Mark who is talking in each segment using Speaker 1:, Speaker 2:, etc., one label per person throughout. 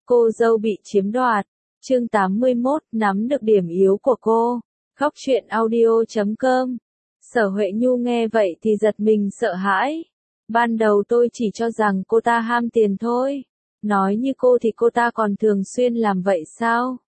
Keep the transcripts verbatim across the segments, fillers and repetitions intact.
Speaker 1: Cô dâu bị chiếm đoạt. Chương tám mươi mốt, nắm được điểm yếu của cô. Góc truyện audio chấm com. Sở Huệ Nhu nghe vậy thì giật mình sợ hãi. Ban đầu tôi chỉ cho rằng cô ta ham tiền thôi. Nói như cô thì cô ta còn thường xuyên làm vậy sao?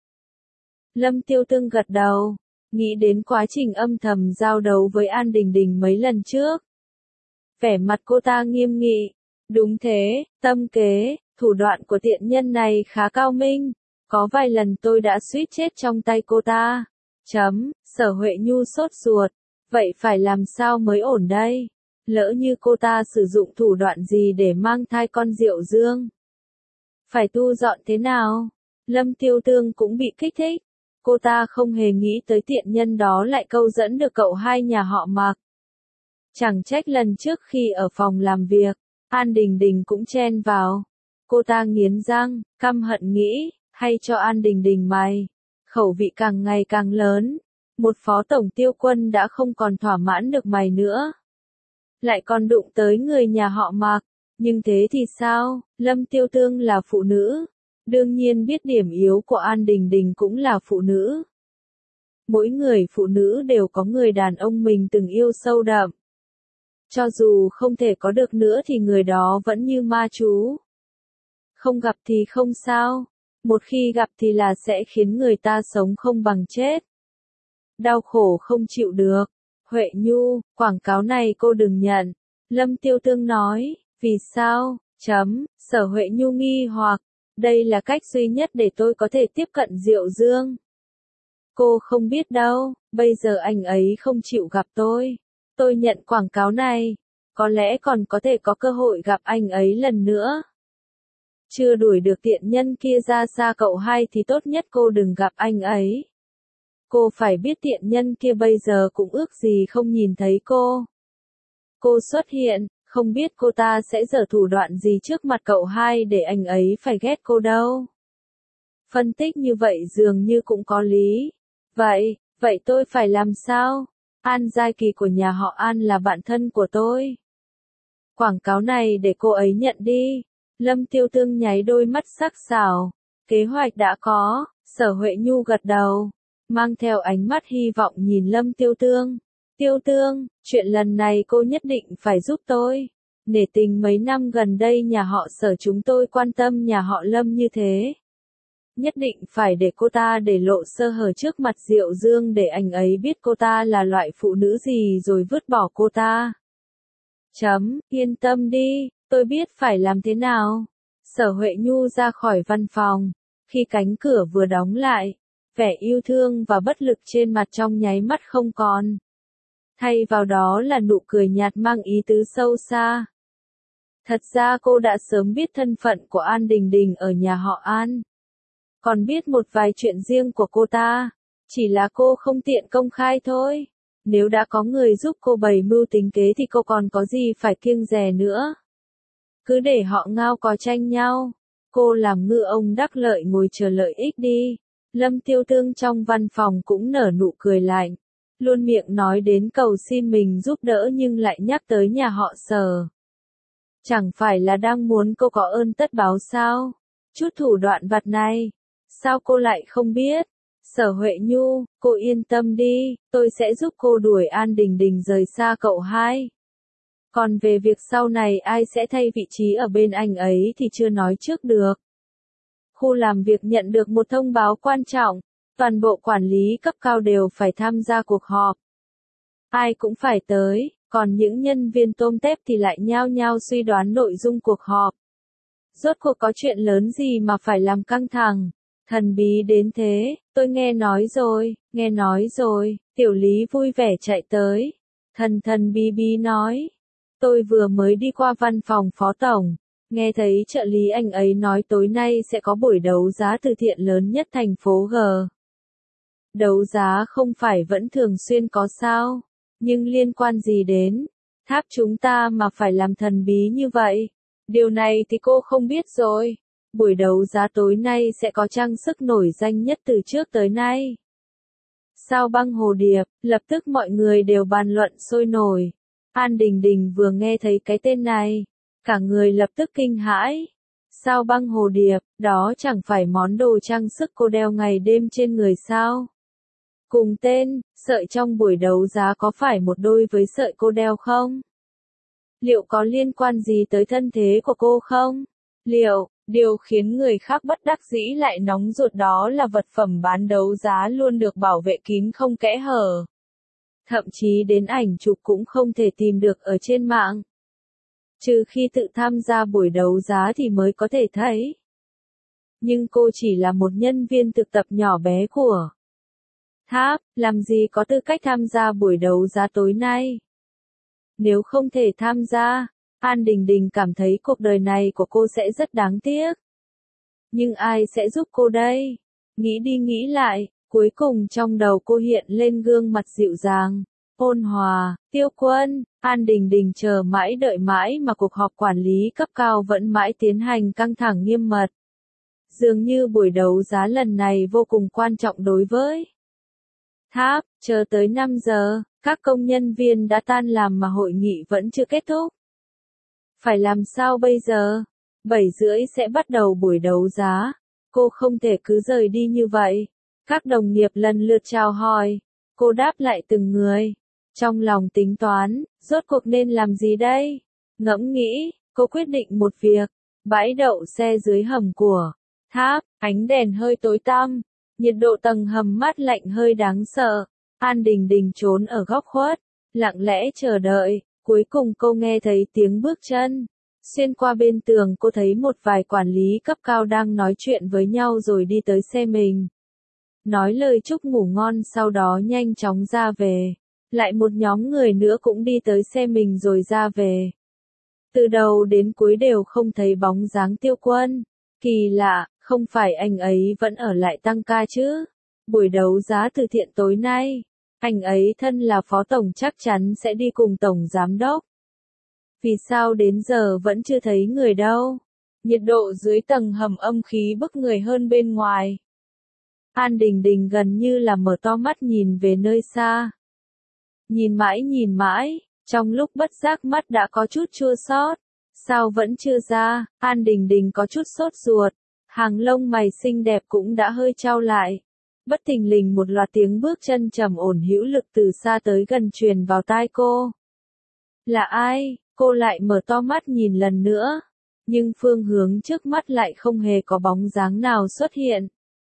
Speaker 1: Lâm Tiêu Tương gật đầu, nghĩ đến quá trình âm thầm giao đấu với An Đình Đình mấy lần trước. Vẻ mặt cô ta nghiêm nghị. Đúng thế, tâm kế, thủ đoạn của tiện nhân này khá cao minh. Có vài lần tôi đã suýt chết trong tay cô ta. Chấm, Sở Huệ Nhu sốt ruột. Vậy phải làm sao mới ổn đây? Lỡ như cô ta sử dụng thủ đoạn gì để mang thai con Diệu Dương? Phải tu dọn thế nào? Lâm Tiêu Tương cũng bị kích thích. Cô ta không hề nghĩ tới tiện nhân đó lại câu dẫn được cậu hai nhà họ Mạc. Chẳng trách lần trước khi ở phòng làm việc, An Đình Đình cũng chen vào. Cô ta nghiến răng, căm hận nghĩ, hay cho An Đình Đình mày. Khẩu vị càng ngày càng lớn. Một phó tổng tiêu quân đã không còn thỏa mãn được mày nữa. Lại còn đụng tới người nhà họ Mạc. Nhưng thế thì sao? Lâm Tiêu Tương là phụ nữ. Đương nhiên biết điểm yếu của An Đình Đình cũng là phụ nữ. Mỗi người phụ nữ đều có người đàn ông mình từng yêu sâu đậm. Cho dù không thể có được nữa thì người đó vẫn như ma chú. Không gặp thì không sao. Một khi gặp thì là sẽ khiến người ta sống không bằng chết. Đau khổ không chịu được. Huệ Nhu, quảng cáo này cô đừng nhận. Lâm Tiêu Tương nói, vì sao? Chấm, Sở Huệ Nhu nghi hoặc. Đây là cách duy nhất để tôi có thể tiếp cận Diệu Dương. Cô không biết đâu, bây giờ anh ấy không chịu gặp tôi. Tôi nhận quảng cáo này. Có lẽ còn có thể có cơ hội gặp anh ấy lần nữa. Chưa đuổi được tiện nhân kia ra xa cậu hai thì tốt nhất cô đừng gặp anh ấy. Cô phải biết tiện nhân kia bây giờ cũng ước gì không nhìn thấy cô. Cô xuất hiện, không biết cô ta sẽ giở thủ đoạn gì trước mặt cậu hai để anh ấy phải ghét cô đâu. Phân tích như vậy dường như cũng có lý. Vậy, vậy tôi phải làm sao? An Giai Kỳ của nhà họ An là bạn thân của tôi. Quảng cáo này để cô ấy nhận đi. Lâm Tiêu Tương nháy đôi mắt sắc sảo. Kế hoạch đã có. Sở Huệ Nhu gật đầu, mang theo ánh mắt hy vọng nhìn Lâm Tiêu Tương. Tiêu Tương, chuyện lần này cô nhất định phải giúp tôi. Nể tình mấy năm gần đây nhà họ Sở chúng tôi quan tâm nhà họ Lâm như thế. Nhất định phải để cô ta để lộ sơ hở trước mặt Diệu Dương để anh ấy biết cô ta là loại phụ nữ gì rồi vứt bỏ cô ta. Chấm, yên tâm đi, tôi biết phải làm thế nào. Sở Huệ Nhu ra khỏi văn phòng. Khi cánh cửa vừa đóng lại, vẻ yêu thương và bất lực trên mặt trong nháy mắt không còn. Thay vào đó là nụ cười nhạt mang ý tứ sâu xa. Thật ra cô đã sớm biết thân phận của An Đình Đình ở nhà họ An. Còn biết một vài chuyện riêng của cô ta. Chỉ là cô không tiện công khai thôi. Nếu đã có người giúp cô bày mưu tính kế thì cô còn có gì phải kiêng dè nữa. Cứ để họ ngao có tranh nhau. Cô làm ngư ông đắc lợi ngồi chờ lợi ích đi. Lâm Tiêu Tương trong văn phòng cũng nở nụ cười lạnh. Luôn miệng nói đến cầu xin mình giúp đỡ nhưng lại nhắc tới nhà họ Sở. Chẳng phải là đang muốn cô có ơn tất báo sao? Chút thủ đoạn vặt này. Sao cô lại không biết? Sở Huệ Nhu, cô yên tâm đi, tôi sẽ giúp cô đuổi An Đình Đình rời xa cậu hai. Còn về việc sau này ai sẽ thay vị trí ở bên anh ấy thì chưa nói trước được. Khu làm việc nhận được một thông báo quan trọng, toàn bộ quản lý cấp cao đều phải tham gia cuộc họp. Ai cũng phải tới, còn những nhân viên tôm tép thì lại nhao nhao suy đoán nội dung cuộc họp. Rốt cuộc có chuyện lớn gì mà phải làm căng thẳng? Thần bí đến thế, tôi nghe nói rồi, nghe nói rồi, Tiểu Lý vui vẻ chạy tới. Thần thần bí bí nói. Tôi vừa mới đi qua văn phòng phó tổng, nghe thấy trợ lý anh ấy nói tối nay sẽ có buổi đấu giá từ thiện lớn nhất thành phố G. Đấu giá không phải vẫn thường xuyên có sao, nhưng liên quan gì đến tháp chúng ta mà phải làm thần bí như vậy? Điều này thì cô không biết rồi. Buổi đấu giá tối nay sẽ có trang sức nổi danh nhất từ trước tới nay. Sao Băng Hồ Điệp, lập tức mọi người đều bàn luận sôi nổi. An Đình Đình vừa nghe thấy cái tên này, cả người lập tức kinh hãi. Sao băng hồ điệp, đó chẳng phải món đồ trang sức cô đeo ngày đêm trên người sao? Cùng tên, sợi trong buổi đấu giá có phải một đôi với sợi cô đeo không? Liệu có liên quan gì tới thân thế của cô không? Liệu, điều khiến người khác bất đắc dĩ lại nóng ruột đó là vật phẩm bán đấu giá luôn được bảo vệ kín không kẽ hở. Thậm chí đến ảnh chụp cũng không thể tìm được ở trên mạng. Trừ khi tự tham gia buổi đấu giá thì mới có thể thấy. Nhưng cô chỉ là một nhân viên thực tập nhỏ bé của Tháp, làm gì có tư cách tham gia buổi đấu giá tối nay. Nếu không thể tham gia, An Đình Đình cảm thấy cuộc đời này của cô sẽ rất đáng tiếc. Nhưng ai sẽ giúp cô đây? Nghĩ đi nghĩ lại, cuối cùng trong đầu cô hiện lên gương mặt dịu dàng, ôn hòa, Tiêu Quân. An Đình Đình chờ mãi đợi mãi mà cuộc họp quản lý cấp cao vẫn mãi tiến hành căng thẳng nghiêm mật. Dường như buổi đấu giá lần này vô cùng quan trọng đối với Tháp. Chờ tới năm giờ, các công nhân viên đã tan làm mà hội nghị vẫn chưa kết thúc. Phải làm sao bây giờ? bảy rưỡi sẽ bắt đầu buổi đấu giá. Cô không thể cứ rời đi như vậy. Các đồng nghiệp lần lượt chào hỏi. Cô đáp lại từng người. Trong lòng tính toán, rốt cuộc nên làm gì đây? Ngẫm nghĩ, cô quyết định một việc. Bãi đậu xe dưới hầm của Tháp, ánh đèn hơi tối tăm. Nhiệt độ tầng hầm mát lạnh hơi đáng sợ. An Đình Đình trốn ở góc khuất, lặng lẽ chờ đợi. Cuối cùng cô nghe thấy tiếng bước chân. Xuyên qua bên tường cô thấy một vài quản lý cấp cao đang nói chuyện với nhau rồi đi tới xe mình. Nói lời chúc ngủ ngon sau đó nhanh chóng ra về. Lại một nhóm người nữa cũng đi tới xe mình rồi ra về. Từ đầu đến cuối đều không thấy bóng dáng Tiêu Quân. Kỳ lạ, không phải anh ấy vẫn ở lại tăng ca chứ? Buổi đấu giá từ thiện tối nay, anh ấy thân là phó tổng chắc chắn sẽ đi cùng tổng giám đốc. Vì sao đến giờ vẫn chưa thấy người đâu? Nhiệt độ dưới tầng hầm âm khí bức người hơn bên ngoài. An Đình Đình gần như là mở to mắt nhìn về nơi xa. Nhìn mãi nhìn mãi, trong lúc bất giác mắt đã có chút chua xót. Sao vẫn chưa ra? An Đình Đình có chút sốt ruột. Hàng lông mày xinh đẹp cũng đã hơi chau lại. Bất thình lình một loạt tiếng bước chân trầm ổn hữu lực từ xa tới gần truyền vào tai cô. Là ai? Cô lại mở to mắt nhìn lần nữa. Nhưng phương hướng trước mắt lại không hề có bóng dáng nào xuất hiện.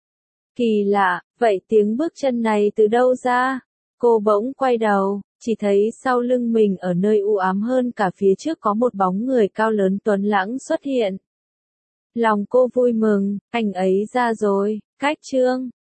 Speaker 1: Kỳ lạ, vậy tiếng bước chân này từ đâu ra? Cô bỗng quay đầu, chỉ thấy sau lưng mình ở nơi u ám hơn cả phía trước có một bóng người cao lớn tuấn lãng xuất hiện. Lòng cô vui mừng, anh ấy ra rồi, Cách Trương.